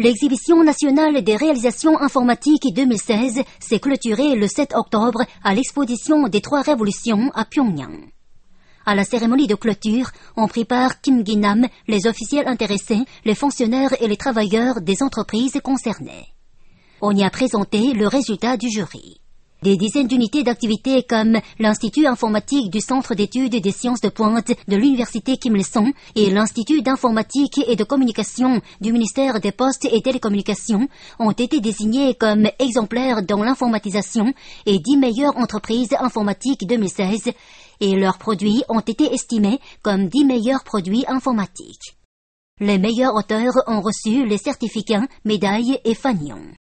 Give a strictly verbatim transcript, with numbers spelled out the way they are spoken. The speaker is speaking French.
L'exhibition nationale des réalisations informatiques deux mille seize s'est clôturée le sept octobre à l'exposition des Trois Révolutions à Pyongyang. À la cérémonie de clôture ont pris part Kim Gi-nam, les officiels intéressés, les fonctionnaires et les travailleurs des entreprises concernées. On y a présenté le résultat du jury. Des dizaines d'unités d'activité comme l'Institut informatique du Centre d'études des sciences de pointe de l'Université Kim Il-sung et l'Institut d'informatique et de communication du ministère des Postes et Télécommunications ont été désignés comme exemplaires dans l'informatisation et dix meilleures entreprises informatiques deux mille seize et leurs produits ont été estimés comme dix meilleurs produits informatiques. Les meilleurs auteurs ont reçu les certificats, médailles et fanions.